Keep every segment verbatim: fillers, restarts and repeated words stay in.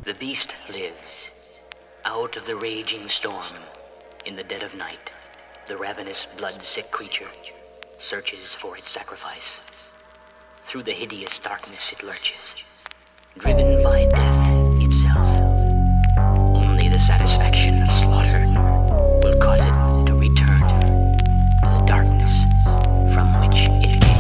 The beast lives. Out of the raging storm, in the dead of night, the ravenous, blood-sick creature searches for its sacrifice. Through the hideous darkness it lurches, driven by death itself. Only the satisfaction of slaughter will cause it to return to the darkness from which it came.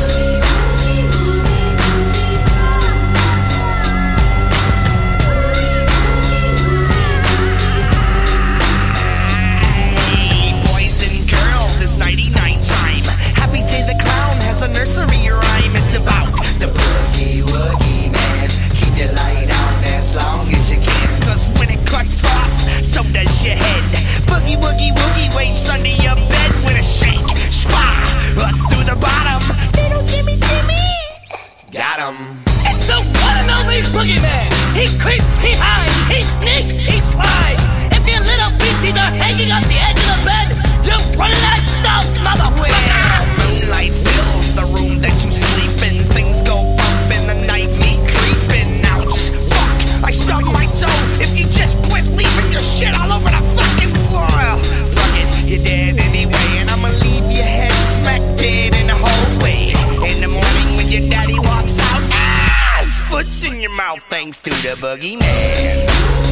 A nursery rhyme, it's about the boogie woogie man. Keep your light on as long as you can, cause when it cuts off, so does your head. Boogie woogie woogie waits under your bed with a shake, spah, up through the bottom. Little Jimmy Jimmy, got him. It's the one and only boogeyman. He creeps, he hides, he sneaks, he slides. If your little feetsies are hanging off the edge of the bed, you're running out of stumps, motherfucker. Well, moonlight fills the room that you sleep in. Things go up in the night, me creeping. Ouch, fuck, I stubbed my toe. If you just quit leaving your shit all over the fucking floor. Fuck it, you're dead anyway, and I'ma leave your head smack dead in the hallway. In the morning when your daddy walks out, ah, his foot's in your mouth thanks to the boogeyman.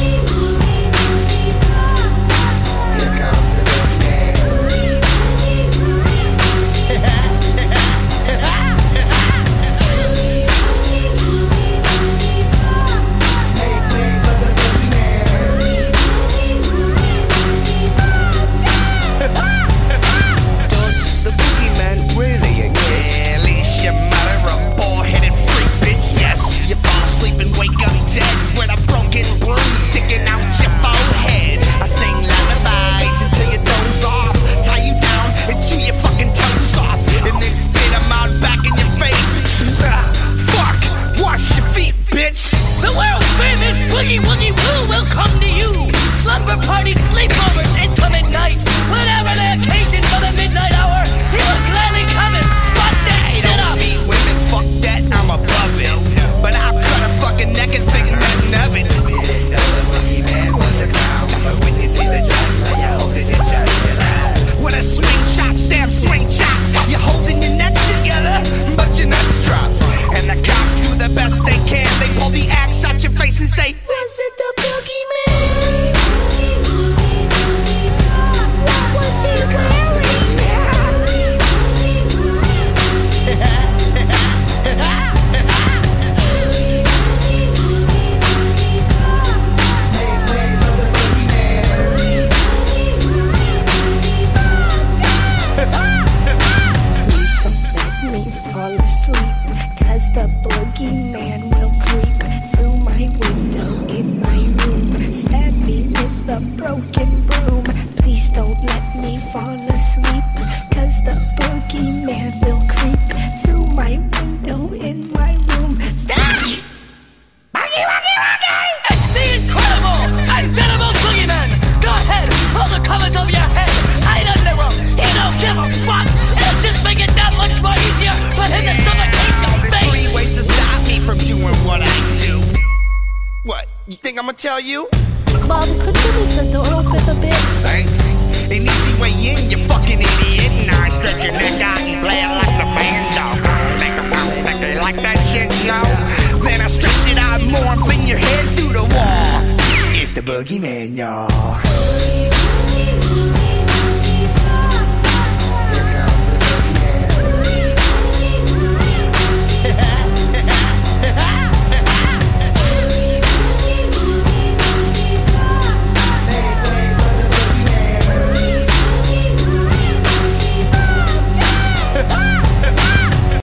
Woogie woogie woo will come to you. Slumber parties, sleepovers, inclement nights. Whatever the occasion for the midnight hour, he will gladly come and fuck that I shit don't up. beat women, fuck that, I'm above it. But I'll cut a fucking neck and think nothing of it. Didn't know the boogeyman was a clown, but when you see the juggler, you're holding your jugular. With a swing chop, stab, swing chop, you're holding your neck together, but your nuts drop. And the cops do the best they can. They pull the axe out your face and say, was it the boogeyman? What was he wearing? Let me fall asleep, cause the boogeyman will creep through my window in my room, stab me with a broken broom. Please don't let me fall asleep, cause the boogeyman will creep through my window in my room. Stop! Boogie, boogie, boogie! It's the incredible, unbeatable boogeyman. Go ahead, pull the covers over your head, hide under him. He don't give a fuck. It'll just make it that much more easier for him to suffocate your There's face. three ways to stop me from doing what I do. What? You think I'm gonna tell you? Mom, could you leave the door open a bit? Thanks. An easy way in, you fucking idiot. Now I stretch your neck out and play it like the banjo. Think you like that shit, Joe? Then I stretch it out more and fling your head through the wall. It's the boogeyman, y'all.